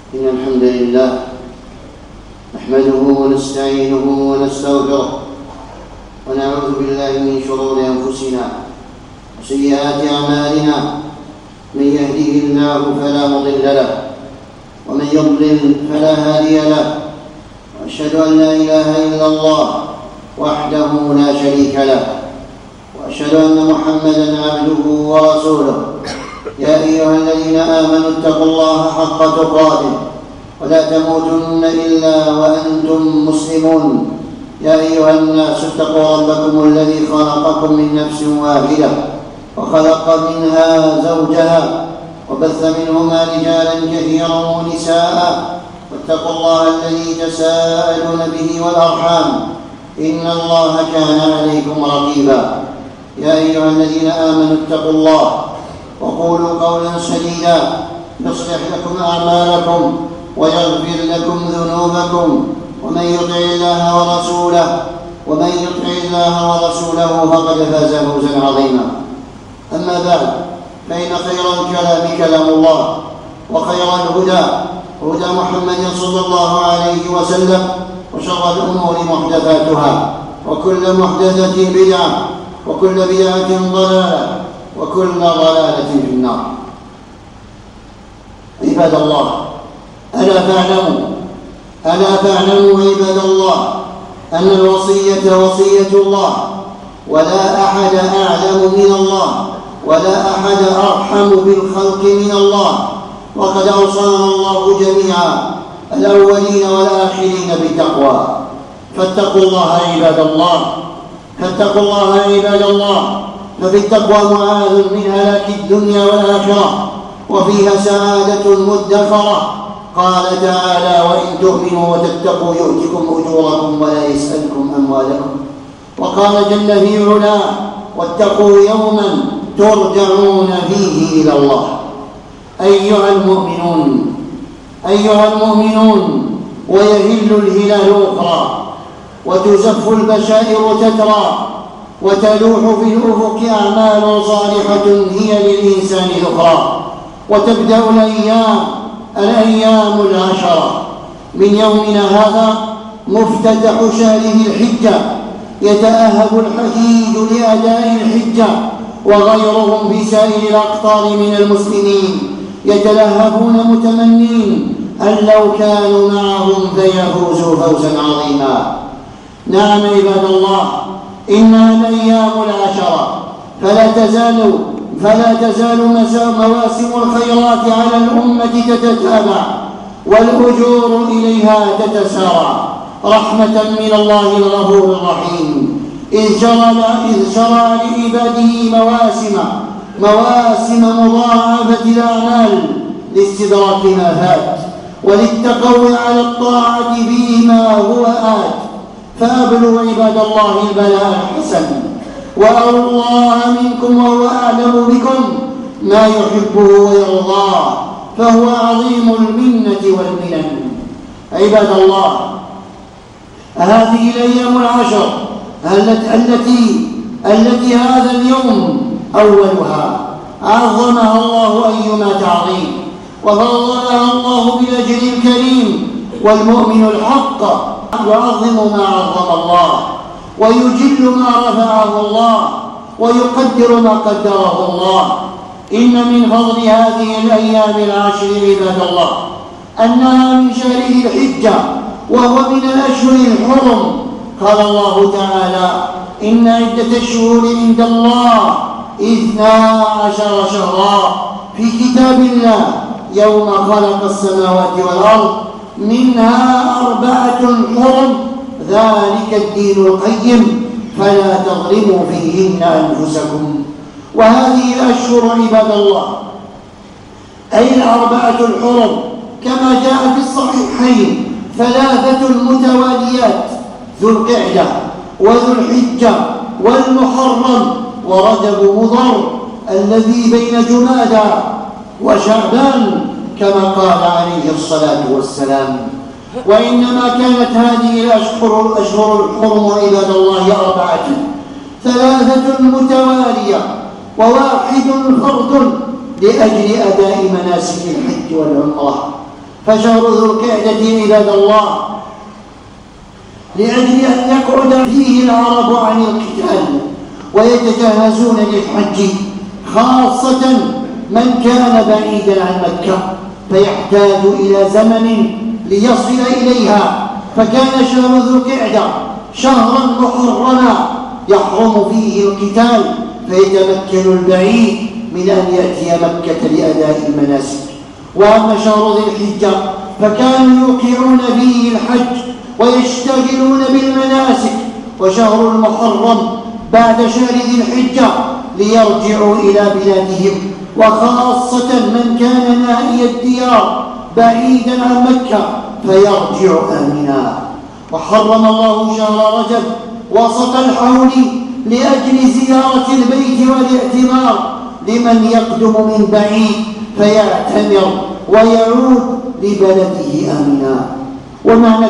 إن الحمد لله نحمده ونستعينه ونستغفره ونعوذ بالله من شرور أنفسنا وسيئات أعمالنا. من يهده الله فلا مضل له ومن يضلل فلا هادي له، وأشهد أن لا إله إلا الله وحده لا شريك له، وأشهد أن محمدًا عبده ورسوله. يا أيها الذين آمنوا اتقوا الله حق تقاته ولا تموتن إلا وأنتم مسلمون. يا أيها الناس اتقوا ربكم الذي خلقكم من نفس واحدة وخلق منها زوجها وبث منهما رجالا كثيرا ونساء، واتقوا الله الذي تساءلون به والأرحام إن الله كان عليكم رقيبا. يا أيها الذين آمنوا اتقوا الله وقولوا قولا سديدا يصلح لكم أعمالكم ويغفر لكم ذنوبكم، ومن يطع الله ورسوله فقد فاز فوزا عظيما. أما بعد، فإن خير الكلام كلام الله، وخير الهدى هدى محمد صلى الله عليه وسلم، وشر الأمور محدثاتها، وكل محدثة بدعة، وكل بدعة ضلالة، وكل ضلالة في النار. عباد الله، ألا فاعلموا عباد الله أن الوصية وصية الله، ولا أحد أعلم من الله، ولا أحد أرحم بالخلق من الله. وقد أوصانا الله جميعا الأولين والآخرين بالتقوى، فاتقوا الله عباد الله. ففي التقوى معاذ من هلاك الدنيا والآخرة، وفيها سعادة مدخرة. قال تعالى: وإن تؤمنوا وتتقوا يؤتكم أجوركم ولا يسألكم أموالكم. وقال جل في علاه: واتقوا يوما ترجعون فيه إلى الله. أيها المؤمنون، ويهل الهلال أخرى، وتزف البشائر تترى، وتلوح في الأفق أعمال صالحة هي للإنسان ذكرى. وتبدأ الأيام العشرة من يومنا هذا، مفتتح شهر ذي الحجة. يتأهب الحجيج لأداء الحجة، وغيرهم في سائر الأقطار من المسلمين يتلهفون متمنين أن لو كانوا معهم فيفوزوا فوزا عظيما. نعم عباد الله، إنها الأيام العشرة، فلا تزال مواسم الخيرات على الأمة تتتابع، والأجور إليها تتسارع، رحمة من الله الغفور الرحيم، إذ شرع لعباده مواسم مضاعفة الأعمال لاستدراك ما فات، وللتقوي على الطاعة فيما هو آت. فأبلغوا عباد الله البلاء الحسن، وأروا الله منكم وهو أعلم بكم ما يحبه ويرضاه، فهو عظيم المنة والمنن. عباد الله، هذه الأيام العشر التي هذا اليوم أولها عظمها الله أيما تعظيم، وفضلها الله بالأجر الكريم. والمؤمن الحق يعظم ما عظم الله، ويجل ما رفعه الله، ويقدر ما قدره الله. إن من فضل هذه الأيام العشر عباد الله أنها من شهر ذي الحجة، وهو من الأشهر الحرم. قال الله تعالى: إن عدة الشهور عند الله 12 شهرا في كتاب الله يوم خلق السماوات والأرض، منها 4 حرم، ذلك الدين القيم، فلا تظلموا فيهن أنفسكم. وهذه الأشهر عباد الله أي 4 الحرم كما جاء في الصحيحين 3 متواليات: ذو القعدة وذو الحجة والمحرم ورجب مضر الذي بين جمادى وشعبان، كما قال عليه الصلاة والسلام. وإنما كانت هذه الأشهر الحرم عباد الله 4: 3 متوالية و1 فرد لأجل أداء مناسك الحج والعمرة. فشهر ذو القعدة عباد الله لأجل أن يقعد فيه العرب عن القتال ويتجهزون للحج، خاصة من كان بعيدا عن مكة فيحتاج إلى زمن ليصل إليها، فكان شهر ذو القعدة شهرا محرما يحرم فيه القتال، فيتمكن البعيد من أن يأتي مكة لأداء المناسك. وأما شهر ذي الحجة فكانوا يوقعون فيه الحج ويشتغلون بالمناسك، وشهر المحرم بعد شهر ذي الحجة ليرجعوا إلى بلادهم، وخاصة من كان نائي الديار بعيدا عن مكة فيرجع آمنا. وحرم الله شهر رجب وسط الحول لأجل زيارة البيت والاعتمار لمن يقدم من بعيد فيعتمر ويعود لبلده آمنا. ومعنى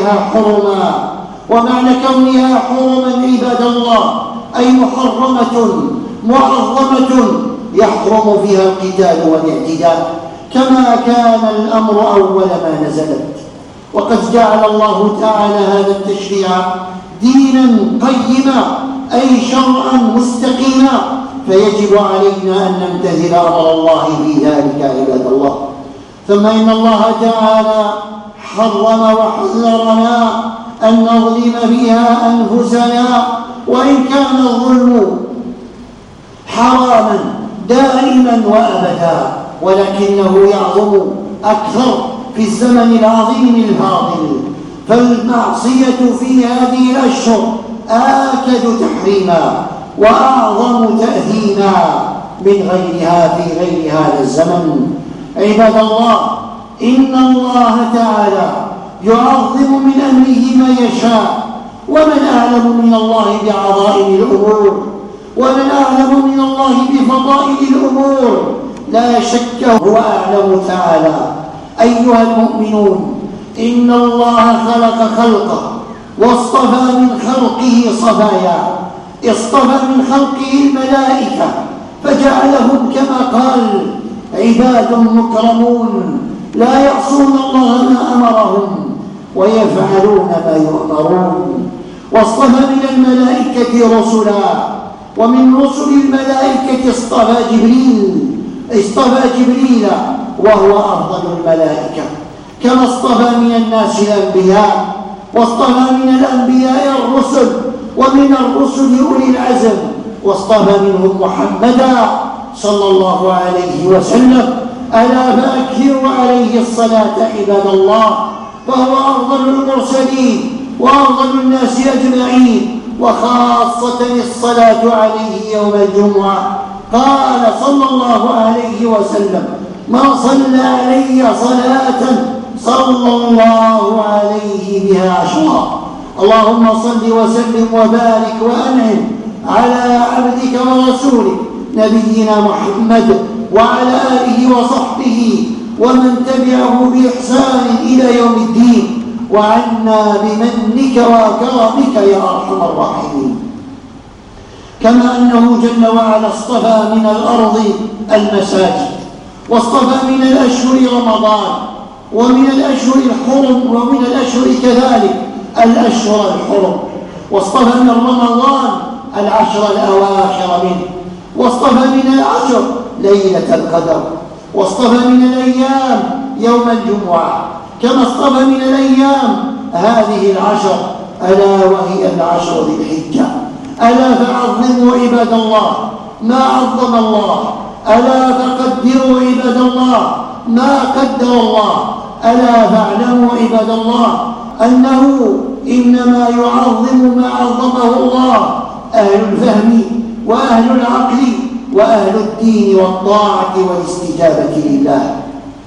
كونها حرما عباد الله أي محرمة معظمة يحرم فيها القتال والاعتداء، كما كان الأمر أول ما نزلت. وقد جعل الله تعالى هذا التشريع دينا قيما أي شرعا مستقيما، فيجب علينا أن نمتثل أمر الله في ذلك عباد الله. ثم إن الله تعالى حرم وحذرنا أن نظلم بها أنفسنا، وإن كان الظلم حراما دائما وأبدا، ولكنه يعظم أكثر في الزمن العظيم الفاضل، فالمعصية في هذه الأشهر آكد تحريما وأعظم تأثيما من غيرها في غير هذا الزمن. عباد الله، إن الله تعالى يعظم من أمره ما يشاء، ومن أعلم من الله بعظائم الأمور، ومن أعلم من الله بفضائل الأمور، لا شك هو أعلم تعالى. أيها المؤمنون، إن الله خلق خلقه واصطفى من خلقه صفايا، اصطفى من خلقه الملائكة فجعلهم كما قال عباد مكرمون لا يعصون الله ما أمرهم ويفعلون ما يؤمرون. واصطفى من الملائكة رسلا، ومن رسل الملائكة اصطفى جبريل وهو أفضل الملائكة، كما اصطفى من الناس الأنبياء، واصطفى من الأنبياء الرسل، ومن الرسل أولي العزم، واصطفى منهم محمدا صلى الله عليه وسلم. ألا فأكثروا عليه الصلاة عباد الله، فهو أفضل المرسلين وأفضل الناس أجمعين، وخاصة الصلاة عليه يوم الجمعة. قال صلى الله عليه وسلم: من صلى علي صلاة صلى الله عليه بها عشرا. اللهم صل وسلم وبارك وأنعم على عبدك ورسولك نبينا محمد وعلى آله وصحبه ومن تبعه بإحسان إلى يوم الدين، وعنا بمنك وكرمك يا أرحم الراحمين. كما أنه جل وعلا اصطفى من الأرض المساجد، واصطفى من الأشهر رمضان، ومن الأشهر الحرم، ومن الأشهر كذلك الأشهر الحرم، واصطفى من رمضان العشر الأواخر منه، واصطفى من العشر ليلة القدر، واصطفى من الأيام يوم الجمعة، كما اصطفى من الأيام هذه العشر، ألا وهي العشر ذي الحجة. ألا فعظموا عباد الله ما عظم الله، ألا فقدروا عباد الله ما قدر الله، ألا فاعلموا عباد الله أنه إنما يعظم ما عظمه الله أهل الفهم وأهل العقل وأهل الدين والطاعة والاستجابة لله.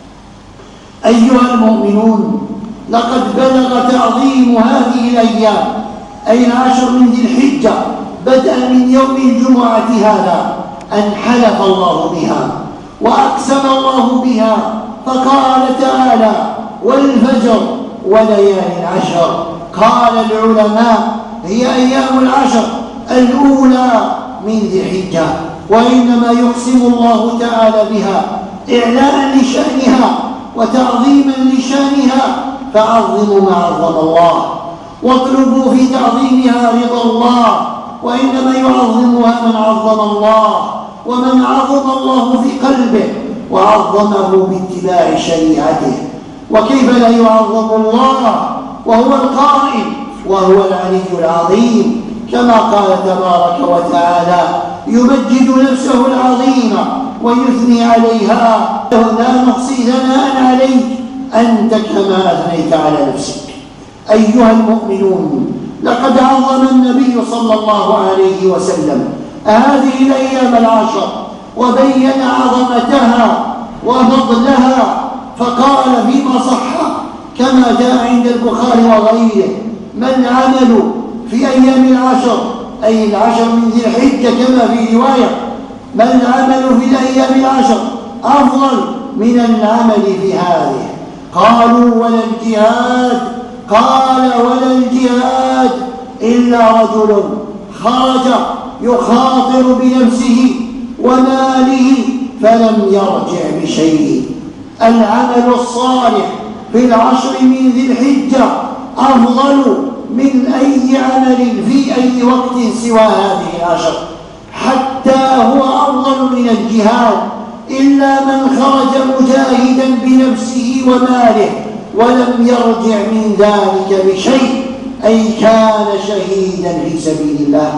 أيها المؤمنون، لقد بلغ تعظيم هذه الأيام أي العشر من ذي الحجة بدءا من يوم الجمعة هذا أن حلف الله بها وأقسم الله بها، فقال تعالى: والفجر وليال عشر. قال العلماء: هي أيام العشر الأولى من ذي الحجة، وإنما يقسم الله تعالى بها إعلاء لشأنها وتعظيما لشانها فعظموا ما عظم الله، واطلبوا في تعظيمها رضا الله، وإنما يعظمها من عظم الله، ومن عظم الله في قلبه وعظمه باتباع شريعته. وكيف لا يعظم الله وهو القائل وهو العلي العظيم، كما قال تبارك وتعالى يمجد نفسه العظيمة ويثني عليها: لا نحصي ثناء عليك أنت كما أثنيت على نفسك. أيها المؤمنون، لقد عظم النبي صلى الله عليه وسلم هذه الأيام العشر وبين عظمتها وفضلها، فقال فيما صح كما جاء عند البخاري وغيره: ما العمل في أيام العشر، أي العشر من ذي الحجة كما في رواية، ما العمل في الأيام العشر أفضل من العمل في هذه؟ قالوا: ولا الجهاد. قال: ولا الجهاد إلا رجل خرج يخاطر بنفسه وماله فلم يرجع بشيء. العمل الصالح في العشر من ذي الحجة أفضل من أي عمل في أي وقت سوى هذه العشر، حتى هو أفضل من الجهاد، إلا من خرج مجاهدا بنفسه وماله ولم يرجع من ذلك بشيء، أي كان شهيدا في سبيل الله.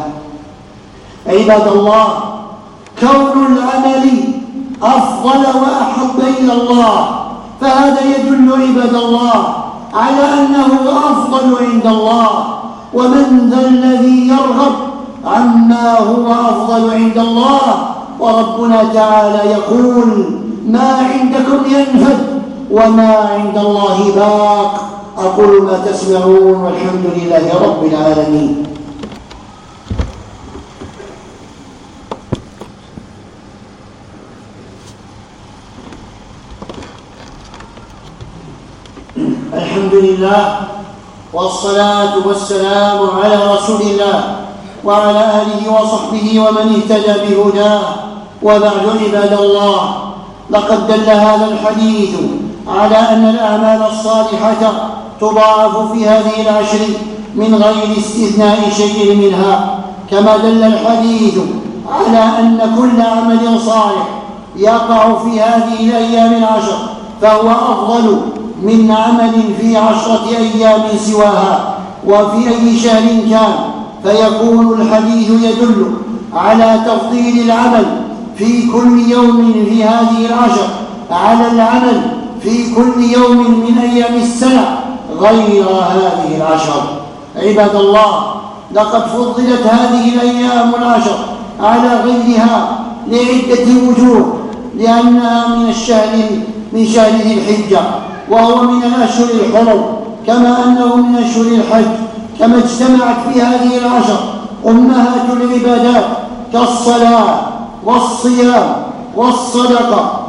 عباد الله، كون العمل أفضل وأحب إلى الله فهذا يدل عباد الله على أنه أفضل عند الله. ومن ذا الذي يرغب عما هو أفضل عند الله؟ وربنا تعالى يقول: ما عندكم ينفد وما عند الله باق. أقول ما تسمعون، والحمد لله رب العالمين. الحمد لله والصلاة والسلام على رسول الله وعلى آله وصحبه ومن اهتدى بهداه، وبعد عباد الله، لقد دل هذا الحديث على أن الأعمال الصالحة تضاعف في هذه العشر من غير استثناء شيء منها، كما دل الحديث على أن كل عمل صالح يقع في هذه الأيام العشر فهو أفضل من عمل في 10 أيام سواها وفي أي شهر كان. فيكون الحديث يدل على تفضيل العمل في كل يوم في هذه العشر على العمل في كل يوم من أيام السنة غير هذه العشر. عباد الله، لقد فضلت هذه الأيام العشر على غيرها لعدة وجوه، لأنها من شهر ذي الحجة، وهو من الأشهر الحرم، كما أنه من أشهر الحج، كما اجتمعت في هذه العشر أمهات العبادات كالصلاة والصيام والصدقة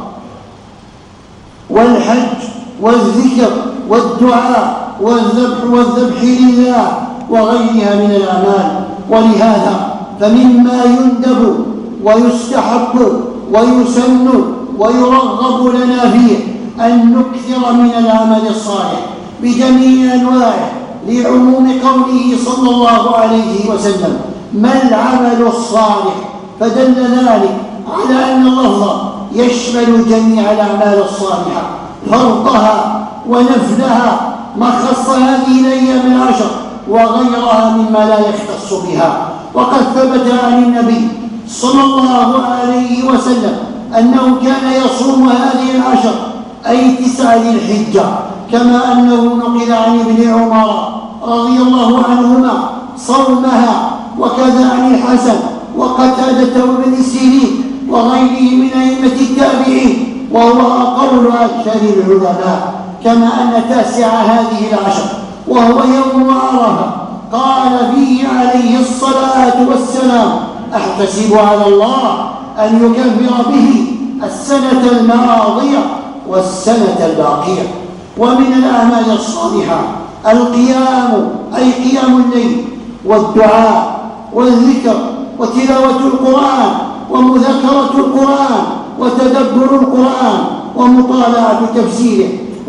والحج والذكر والدعاء والذبح لله وغيرها من الأعمال. ولهذا فمما يندب ويستحب ويسن ويرغب لنا فيه أن نكثر من العمل الصالح بجميع أنواعه، لعموم قوله صلى الله عليه وسلم: ما العمل الصالح؟ فدل ذلك على أن اللفظ يشمل جميع الأعمال الصالحة، فرضها ونفلها، ما خص هذه الأيام العشر وغيرها مما لا يختص بها. وقد ثبت عن النبي صلى الله عليه وسلم أنه كان يصوم هذه العشر، أي 9 ذي الحجة، كما أنه نقل عن ابن عمر رضي الله عنهما صومها، وكذا عن الحسن وقتادة وابن سيرين وغيره من أئمة التابعين، وهو قول أكثر العلماء. كما أن 9 هذه العشر وهو يوم عرفة قال فيه عليه الصلاة والسلام: أحتسب على الله أن يكفر به السنة الماضية والسنة الباقية. ومن الأعمال الصالحة القيام، أي قيام الليل، والدعاء والذكر وتلاوة القرآن ومذاكرة القرآن وتدبر القرآن ومطالعة تفسيره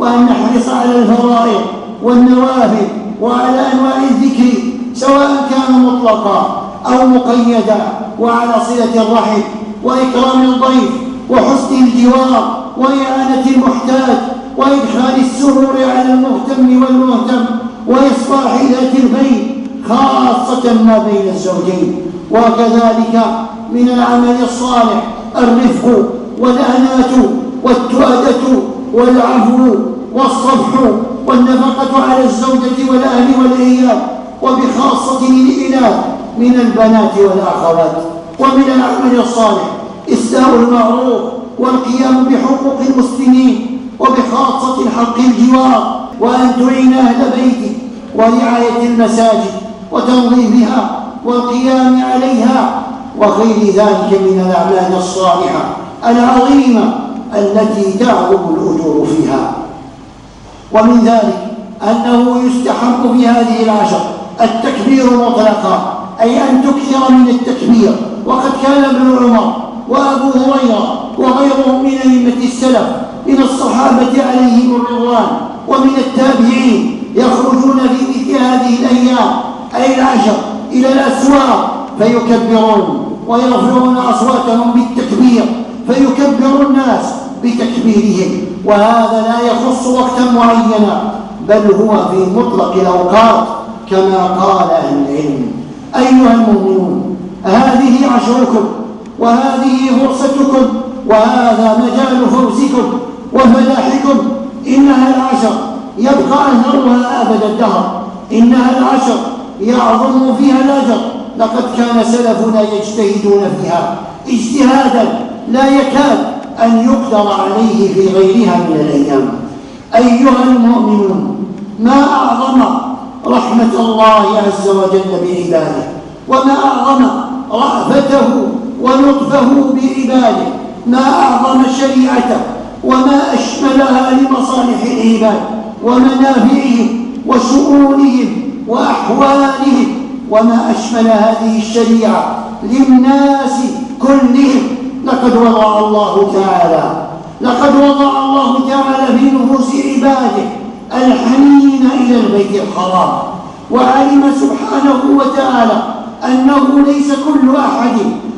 وأن نحرص على الفرائض والنوافل وعلى أنواع الذكر سواء كان مطلقا أو مقيدا، وعلى صلة الرحم وإكرام الضيف وحسن الجوار وإعانة المحتاج وإدخال السرور على المهتم والمهتم وإصلاح ذات البين خاصة ما بين الزوجين. وكذلك من العمل الصالح الرفق والأناة والتؤدة والعفو والصفح والنفقة على الزوجة والأهل والعيال، وبخاصة للإناث من البنات والأخوات. ومن العمل الصالح إسداء المعروف والقيام بحقوق المسلمين، وبخاصة حق الجوار، وأن تعين أهل بيتك ورعاية المساجد وتنظيفها والقيام عليها، وغير ذلك من الأعمال الصالحة العظيمة التي تعظم الأجور فيها. ومن ذلك أنه يستحب في هذه العشر التكبير مطلقا، أي أن تكثر من التكبير. وقد كان ابن عمر وأبو هريرة وغيرهم من أئمة السلف من الصحابة عليهم الرضوان ومن التابعين يخرجون في مثل هذه الأيام أي العشر إلى الأسواق فيكبرون ويرفعون أصواتهم بالتكبير، فيكبر الناس بتكبيرهم، وهذا لا يخص وقتا معينا بل هو في مطلق الأوقات كما قال أهل العلم. أيها المؤمنون، هذه عشركم وهذه فرصتكم وهذا مجال فوزكم وفلاحكم. إنها العشر يبقى أثرها أبد الدهر، إنها العشر يعظم فيها الأجر. لقد كان سلفنا يجتهدون فيها اجتهادا لا يكاد أن يقدر عليه في غيرها من الأيام. أيها المؤمنون، ما أعظم رحمة الله عز وجل بعباده، وما أعظم رأفته ولطفه بعباده، ما أعظم شريعته وما أشملها لمصالح العباد ومنافعهم وشؤونهم وأحوالهم، وما أشمل هذه الشريعة للناس كلهم. لقد وضع الله تعالى في نفوس عباده الحنين إلى البيت الحرام، وعلم سبحانه وتعالى أنه ليس كل أحد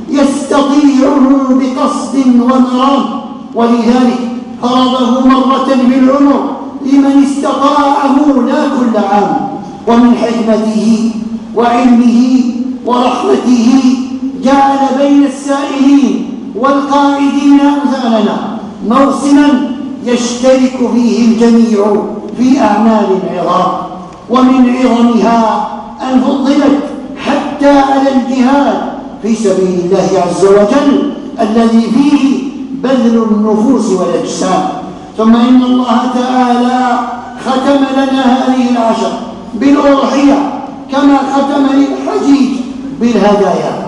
يستطيعه بقصد ومرام، ولذلك فرضه مرة بالعمر لمن استطاعه لا كل عام. ومن حكمته وعلمه ورحمته جعل بين السائلين والقاعدين أمثالنا موسما يشترك فيه الجميع في أعمال عظام، ومن عظمها أن فضلت حتى على الجهاد في سبيل الله عز وجل الذي فيه بذل النفوس والأجسام. ثم إن الله تعالى ختم لنا هذه العشر بالأضحية كما ختم للحجيج بالهدايا،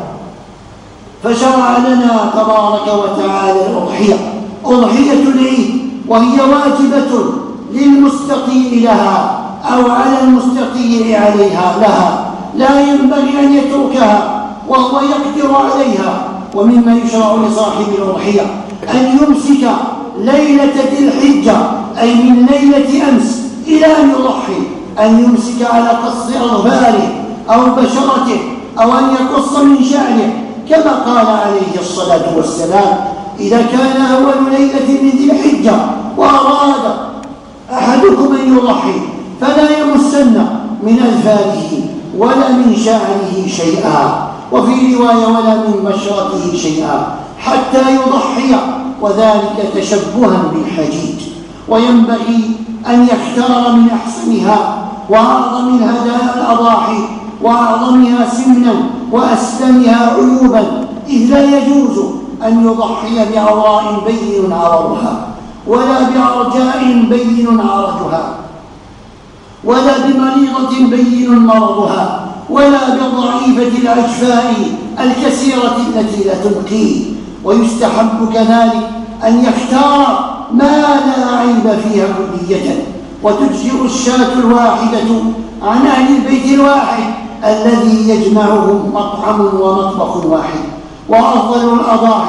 فشرع لنا تبارك وتعالى الأضحية، أضحية العيد، وهي واجبة للمستطيع لها أو على المستطيع لها، لا ينبغي أن يتركها وهو يقدر عليها. ومما يشرع لصاحب الأضحية أن يمسك ليلة ذي الحجة، أي من ليلة أمس إلى أن يضحي، أن يمسك على قص أظفاره أو بشرته أو أن يقص من شعره، كما قال عليه الصلاة والسلام: إذا كان أول ليلة من ذي الحجة وأراد أحدكم أن يضحي فلا يمسن من أظفاره ولا من شعره شيئا، وفي رواية ولا من بشرته شيئا، حتى يضحي، وذلك تشبها بالحجيج. وينبغي أن يختار من أحسنها وأعظم الهدايا الأضاحي وأعظمها سمنا وأسلمها عيوبا، إذ لا يجوز أن يضحي بعوراء بين عرضها، ولا بعرجاء بين عرجها، ولا بمريضة بين مرضها، ولا بالضعيفة الأجفاء الكثيرة التي لا تبقي. ويستحب كذلك أن يختار ما لا عيب فيها كلية، وتجزئ الشاة الواحدة عن أهل البيت الواحد الذي يجمعهم مطعم ومطبخ واحد. وأفضل الأضاحي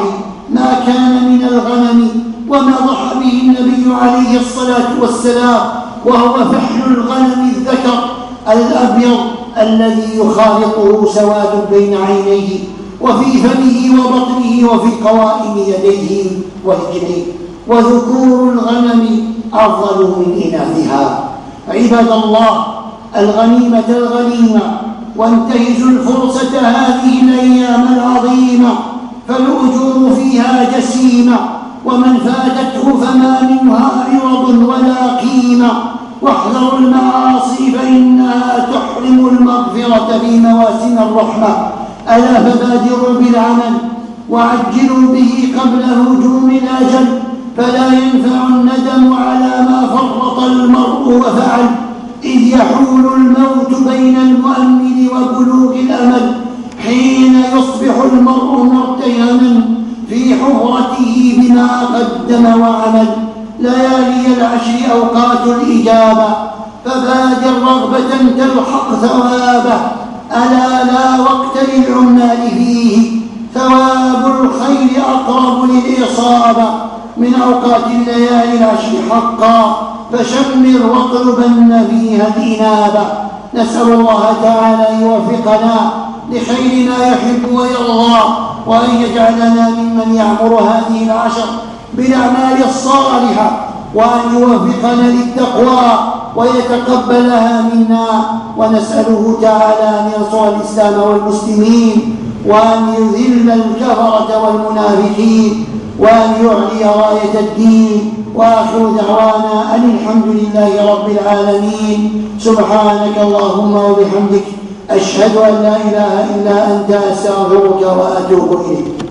ما كان من الغنم وما ضحى به النبي عليه الصلاة والسلام، وهو فحل الغنم الذكر الأبيض الذي يخالطه سواد بين عينيه وفي فمه وبطنه وفي قوائم يديه ورجليه، وذكور الغنم أفضل من إناثها. عباد الله، الغنيمة الغنيمة، وانتهزوا الفرصة هذه الأيام العظيمة، فالأجور فيها جسيمة، ومن فاتته فما منها عوض ولا قيمة. واحذروا المعاصي فإنها تحرم المغفرة في مواسم الرحمة. ألا فبادروا بالعمل وعجلوا به قبل هجوم الأجل، فلا ينفع الندم على ما فرط المرء وفعل، إذ يحول الموت بين المؤمل وبلوغ الأمل، حين يصبح المرء مرتهما في حفرته بما قدم وعمل. ليالي العشر أوقات الإجابة، فبادر رغبة تلحق ثوابه. ألا لا وقت للعمال فيه، ثواب الخير أقرب للإصابة من أوقات الليالي العشر حقا، فشمر واطلبن فيها الإنابة. نسأل الله تعالى أن يوفقنا لخير ما يحب ويرضى، وأن يجعلنا ممن يعمر هذه العشر بالأعمال الصالحة، وأن يوفقنا للتقوى ويتقبلها منا. ونسأله تعالى أن ينصر الإسلام والمسلمين، وأن يذل الكفرة والمنافقين، وأن يعلي راية الدين. وآخر دعوانا أن الحمد لله رب العالمين. سبحانك اللهم وبحمدك، أشهد أن لا إله إلا أنت، أستغفرك وأتوب إليك.